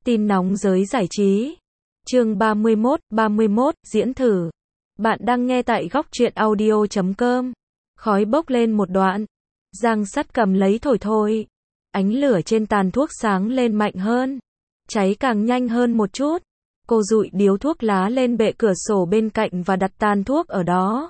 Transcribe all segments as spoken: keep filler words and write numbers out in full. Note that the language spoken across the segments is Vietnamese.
Tin nóng giới giải trí. Chương ba mươi mốt, ba mươi mốt, diễn thử. Bạn đang nghe tại góc truyện audio chấm com. Khói bốc lên một đoạn. Giang Sắt cầm lấy thổi thôi. Ánh lửa trên tàn thuốc sáng lên mạnh hơn. Cháy càng nhanh hơn một chút. Cô dụi điếu thuốc lá lên bệ cửa sổ bên cạnh và đặt tàn thuốc ở đó.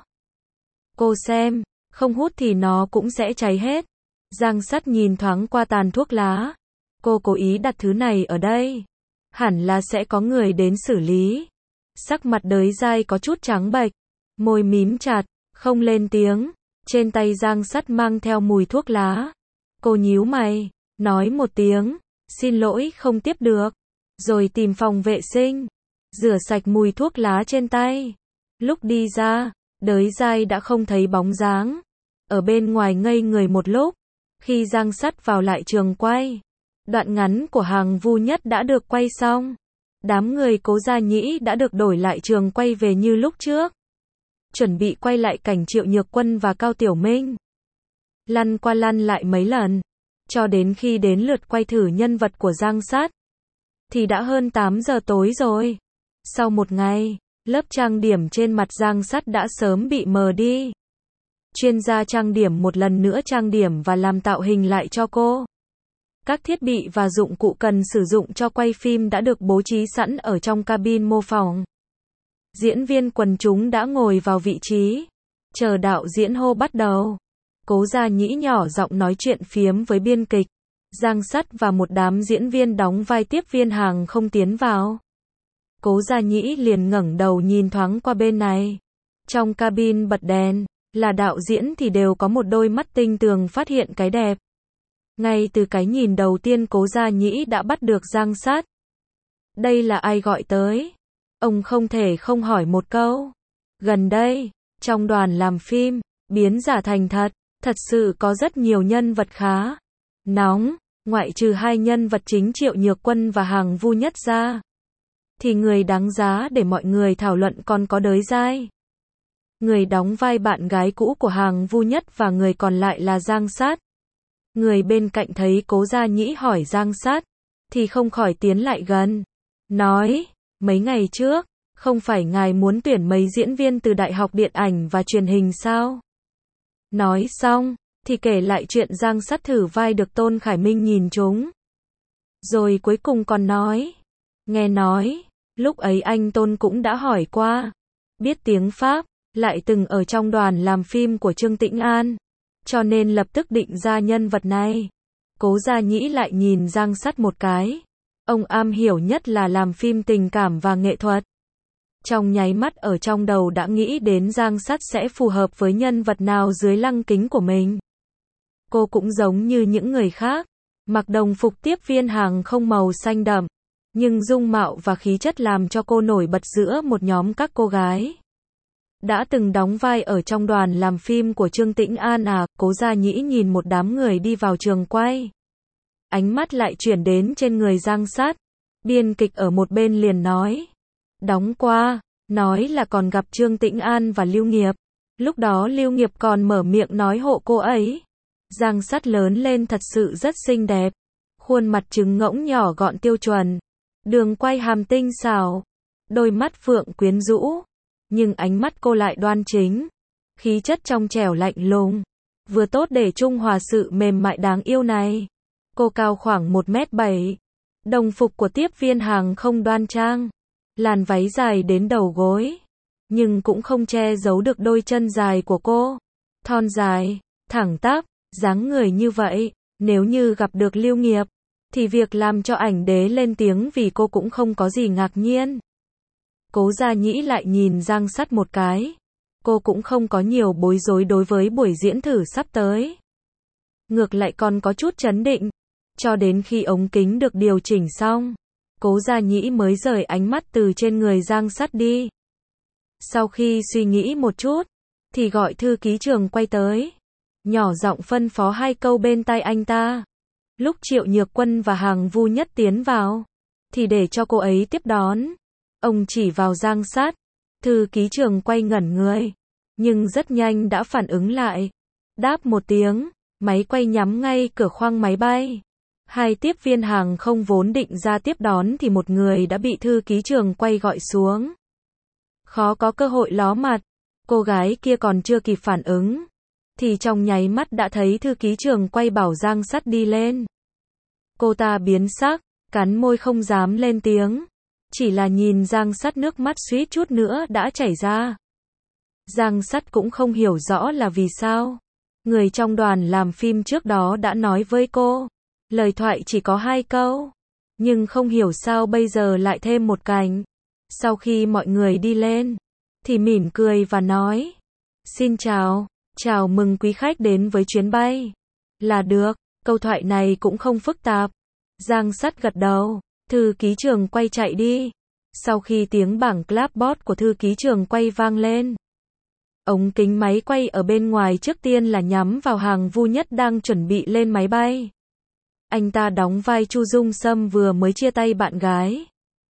Cô xem, không hút thì nó cũng sẽ cháy hết. Giang Sắt nhìn thoáng qua tàn thuốc lá. Cô cố ý đặt thứ này ở đây. Hẳn là sẽ có người đến xử lý. Sắc mặt Đới Giai có chút trắng bệch, môi mím chặt, không lên tiếng. Trên tay Giang Sắt mang theo mùi thuốc lá. Cô nhíu mày, nói một tiếng, xin lỗi không tiếp được. Rồi tìm phòng vệ sinh, rửa sạch mùi thuốc lá trên tay. Lúc đi ra, Đới Giai đã không thấy bóng dáng. Ở bên ngoài ngây người một lúc. Khi Giang Sắt vào lại trường quay, đoạn ngắn của Hàng Vu Nhất đã được quay xong. Đám người Cố Gia Nhĩ đã được đổi lại trường quay về như lúc trước. Chuẩn bị quay lại cảnh Triệu Nhược Quân và Cao Tiểu Minh. Lăn qua lăn lại mấy lần, cho đến khi đến lượt quay thử nhân vật của Giang Sắt, thì đã hơn tám giờ tối rồi. Sau một ngày, lớp trang điểm trên mặt Giang Sắt đã sớm bị mờ đi. Chuyên gia trang điểm một lần nữa trang điểm và làm tạo hình lại cho cô. Các thiết bị và dụng cụ cần sử dụng cho quay phim đã được bố trí sẵn ở trong cabin mô phỏng. Diễn viên quần chúng đã ngồi vào vị trí, chờ đạo diễn hô bắt đầu. Cố Gia Nhĩ nhỏ giọng nói chuyện phiếm với biên kịch. Giang Sắt và một đám diễn viên đóng vai tiếp viên hàng không tiến vào. Cố Gia Nhĩ liền ngẩng đầu nhìn thoáng qua bên này. Trong cabin bật đèn, là đạo diễn thì đều có một đôi mắt tinh tường phát hiện cái đẹp. Ngay từ cái nhìn đầu tiên Cố Gia Nhĩ đã bắt được Giang Sắt. Đây là ai gọi tới? Ông không thể không hỏi một câu. Gần đây, trong đoàn làm phim, biến giả thành thật, thật sự có rất nhiều nhân vật khá nóng, ngoại trừ hai nhân vật chính Triệu Nhược Quân và Hàng Vu Nhất ra. Thì người đáng giá để mọi người thảo luận còn có Đới Giai. Người đóng vai bạn gái cũ của Hàng Vu Nhất và người còn lại là Giang Sắt. Người bên cạnh thấy Cố Gia Nhĩ hỏi Giang Sắt, thì không khỏi tiến lại gần. Nói, mấy ngày trước, không phải ngài muốn tuyển mấy diễn viên từ Đại học Điện ảnh và Truyền hình sao? Nói xong, thì kể lại chuyện Giang Sắt thử vai được Tôn Khải Minh nhìn trúng. Rồi cuối cùng còn nói, nghe nói, lúc ấy anh Tôn cũng đã hỏi qua, biết tiếng Pháp, lại từng ở trong đoàn làm phim của Trương Tĩnh An, cho nên lập tức định ra nhân vật này. Cố Gia Nhĩ lại nhìn Giang Sắt một cái. Ông am hiểu nhất là làm phim tình cảm và nghệ thuật. Trong nháy mắt ở trong đầu đã nghĩ đến Giang Sắt sẽ phù hợp với nhân vật nào dưới lăng kính của mình. Cô cũng giống như những người khác, mặc đồng phục tiếp viên hàng không màu xanh đậm, nhưng dung mạo và khí chất làm cho cô nổi bật giữa một nhóm các cô gái. Đã từng đóng vai ở trong đoàn làm phim của Trương Tĩnh An à? Cố Gia Nhĩ nhìn một đám người đi vào trường quay. Ánh mắt lại chuyển đến trên người Giang Sắt. Biên kịch ở một bên liền nói. Đóng qua, nói là còn gặp Trương Tĩnh An và Lưu Nghiệp. Lúc đó Lưu Nghiệp còn mở miệng nói hộ cô ấy. Giang Sắt lớn lên thật sự rất xinh đẹp. Khuôn mặt trứng ngỗng nhỏ gọn tiêu chuẩn. Đường quay hàm tinh xảo. Đôi mắt phượng quyến rũ. Nhưng ánh mắt cô lại đoan chính. Khí chất trong trẻo lạnh lùng. Vừa tốt để trung hòa sự mềm mại đáng yêu này. Cô cao khoảng một mét bảy. Đồng phục của tiếp viên hàng không đoan trang. Làn váy dài đến đầu gối. Nhưng cũng không che giấu được đôi chân dài của cô. Thon dài, thẳng tắp, dáng người như vậy. Nếu như gặp được Lưu Nghiệp, thì việc làm cho ảnh đế lên tiếng vì cô cũng không có gì ngạc nhiên. Cố Gia Nhĩ lại nhìn Giang Sắt một cái. Cô cũng không có nhiều bối rối đối với buổi diễn thử sắp tới. Ngược lại còn có chút chấn định. Cho đến khi ống kính được điều chỉnh xong, Cố Gia Nhĩ mới rời ánh mắt từ trên người Giang Sắt đi. Sau khi suy nghĩ một chút, thì gọi thư ký trường quay tới. Nhỏ giọng phân phó hai câu bên tai anh ta. Lúc Triệu Nhược Quân và Hàng Vu Nhất tiến vào, thì để cho cô ấy tiếp đón. Ông chỉ vào Giang Sắt. Thư ký trường quay ngẩn người, nhưng rất nhanh đã phản ứng lại. Đáp một tiếng, máy quay nhắm ngay cửa khoang máy bay. Hai tiếp viên hàng không vốn định ra tiếp đón thì một người đã bị thư ký trường quay gọi xuống. Khó có cơ hội ló mặt, cô gái kia còn chưa kịp phản ứng, thì trong nháy mắt đã thấy thư ký trường quay bảo Giang Sắt đi lên. Cô ta biến sắc, cắn môi không dám lên tiếng, chỉ là nhìn Giang Sắt nước mắt suýt chút nữa đã chảy ra. Giang Sắt cũng không hiểu rõ là vì sao. Người trong đoàn làm phim trước đó đã nói với cô, lời thoại chỉ có hai câu, nhưng không hiểu sao bây giờ lại thêm một cảnh. Sau khi mọi người đi lên, thì mỉm cười và nói, xin chào, chào mừng quý khách đến với chuyến bay. Là được, câu thoại này cũng không phức tạp. Giang Sắt gật đầu, thư ký trường quay chạy đi. Sau khi tiếng bảng clapboard của thư ký trường quay vang lên, ống kính máy quay ở bên ngoài trước tiên là nhắm vào Hàng Vu Nhất đang chuẩn bị lên máy bay. Anh ta đóng vai Chu Dung Sâm vừa mới chia tay bạn gái,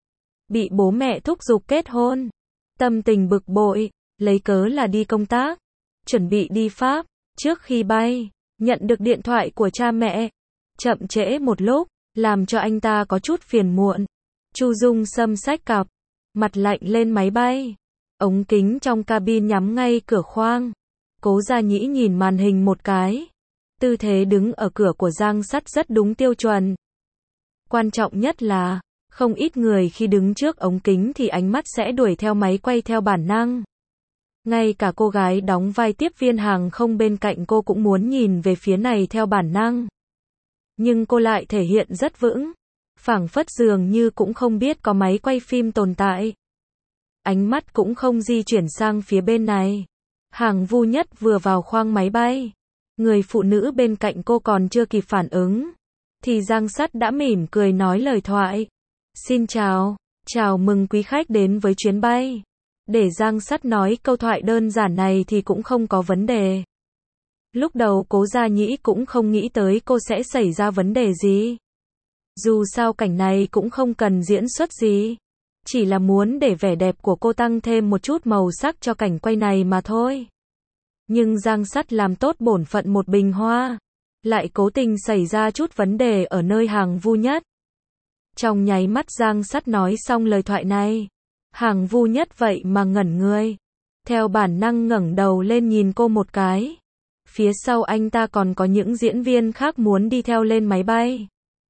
bị bố mẹ thúc giục kết hôn, tâm tình bực bội, lấy cớ là đi công tác, chuẩn bị đi Pháp. Trước khi bay, nhận được điện thoại của cha mẹ, chậm trễ một lúc, làm cho anh ta có chút phiền muộn. Chu Dung Sâm xách cặp, mặt lạnh lên máy bay. Ống kính trong cabin nhắm ngay cửa khoang. Cố Gia Nhĩ nhìn màn hình một cái. Tư thế đứng ở cửa của Giang Sắt rất đúng tiêu chuẩn. Quan trọng nhất là, không ít người khi đứng trước ống kính thì ánh mắt sẽ đuổi theo máy quay theo bản năng. Ngay cả cô gái đóng vai tiếp viên hàng không bên cạnh cô cũng muốn nhìn về phía này theo bản năng. Nhưng cô lại thể hiện rất vững, phảng phất dường như cũng không biết có máy quay phim tồn tại. Ánh mắt cũng không di chuyển sang phía bên này. Hàng Vu Nhất vừa vào khoang máy bay, người phụ nữ bên cạnh cô còn chưa kịp phản ứng, thì Giang Sắt đã mỉm cười nói lời thoại. Xin chào, chào mừng quý khách đến với chuyến bay. Để Giang Sắt nói câu thoại đơn giản này thì cũng không có vấn đề. Lúc đầu Cố Gia Nhĩ cũng không nghĩ tới cô sẽ xảy ra vấn đề gì. Dù sao cảnh này cũng không cần diễn xuất gì, chỉ là muốn để vẻ đẹp của cô tăng thêm một chút màu sắc cho cảnh quay này mà thôi. Nhưng Giang Sắt làm tốt bổn phận một bình hoa, lại cố tình xảy ra chút vấn đề ở nơi Hàng Vu Nhất. Trong nháy mắt Giang Sắt nói xong lời thoại này, Hàng Vu Nhất vậy mà ngẩn người, theo bản năng ngẩng đầu lên nhìn cô một cái. Phía sau anh ta còn có những diễn viên khác muốn đi theo lên máy bay.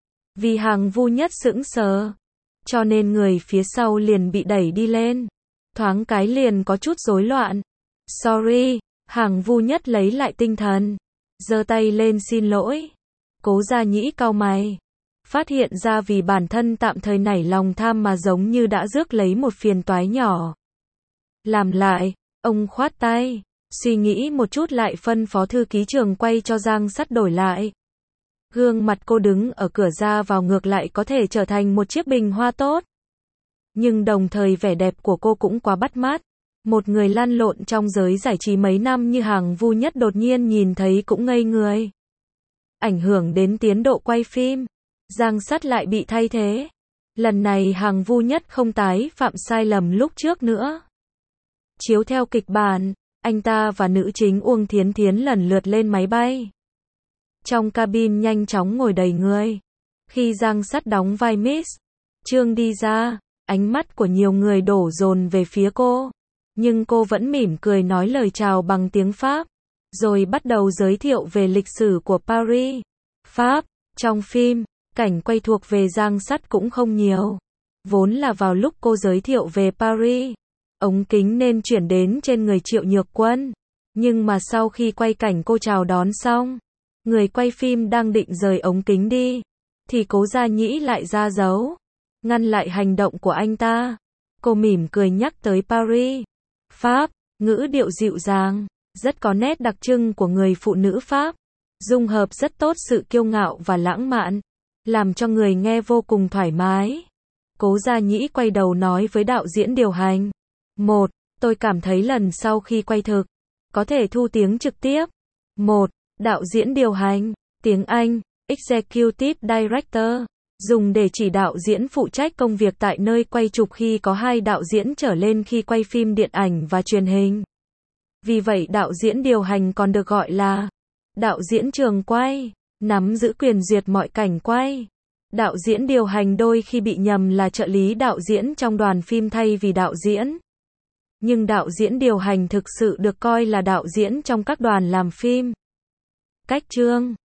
Vì Hàng Vu Nhất sững sờ, cho nên người phía sau liền bị đẩy đi lên. Thoáng cái liền có chút rối loạn. Sorry, Hàng Vu Nhất lấy lại tinh thần, giơ tay lên xin lỗi. Cố Gia Nhĩ cau mày, phát hiện ra vì bản thân tạm thời nảy lòng tham mà giống như đã rước lấy một phiền toái nhỏ. Làm lại, ông khoát tay, suy nghĩ một chút lại phân phó thư ký trường quay cho Giang Sắt đổi lại. Gương mặt cô đứng ở cửa ra vào ngược lại có thể trở thành một chiếc bình hoa tốt. Nhưng đồng thời vẻ đẹp của cô cũng quá bắt mắt. Một người lăn lộn trong giới giải trí mấy năm như Hàng Vu Nhất đột nhiên nhìn thấy cũng ngây người. Ảnh hưởng đến tiến độ quay phim, Giang Sắt lại bị thay thế. Lần này Hàng Vu Nhất không tái phạm sai lầm lúc trước nữa. Chiếu theo kịch bản, anh ta và nữ chính Uông Thiến Thiến lần lượt lên máy bay. Trong cabin nhanh chóng ngồi đầy người. Khi Giang Sắt đóng vai Miss Trương đi ra, ánh mắt của nhiều người đổ dồn về phía cô. Nhưng cô vẫn mỉm cười nói lời chào bằng tiếng Pháp, rồi bắt đầu giới thiệu về lịch sử của Paris, Pháp. Trong phim, cảnh quay thuộc về Giang Sắt cũng không nhiều. Vốn là vào lúc cô giới thiệu về Paris, ống kính nên chuyển đến trên người Triệu Nhược Quân. Nhưng mà sau khi quay cảnh cô chào đón xong, người quay phim đang định rời ống kính đi, thì Cố Gia Nhĩ lại ra dấu, ngăn lại hành động của anh ta. Cô mỉm cười nhắc tới Paris, Pháp, ngữ điệu dịu dàng, rất có nét đặc trưng của người phụ nữ Pháp, dung hợp rất tốt sự kiêu ngạo và lãng mạn, làm cho người nghe vô cùng thoải mái. Cố Gia Nhĩ quay đầu nói với đạo diễn điều hành, một, tôi cảm thấy lần sau khi quay thực, có thể thu tiếng trực tiếp. Một, đạo diễn điều hành, tiếng Anh, Executive Director, dùng để chỉ đạo diễn phụ trách công việc tại nơi quay chụp khi có hai đạo diễn trở lên khi quay phim điện ảnh và truyền hình. Vì vậy đạo diễn điều hành còn được gọi là đạo diễn trường quay. nắm giữ quyền duyệt mọi cảnh quay. Đạo diễn điều hành đôi khi bị nhầm là trợ lý đạo diễn trong đoàn phim thay vì đạo diễn. Nhưng đạo diễn điều hành thực sự được coi là đạo diễn trong các đoàn làm phim. Cách chương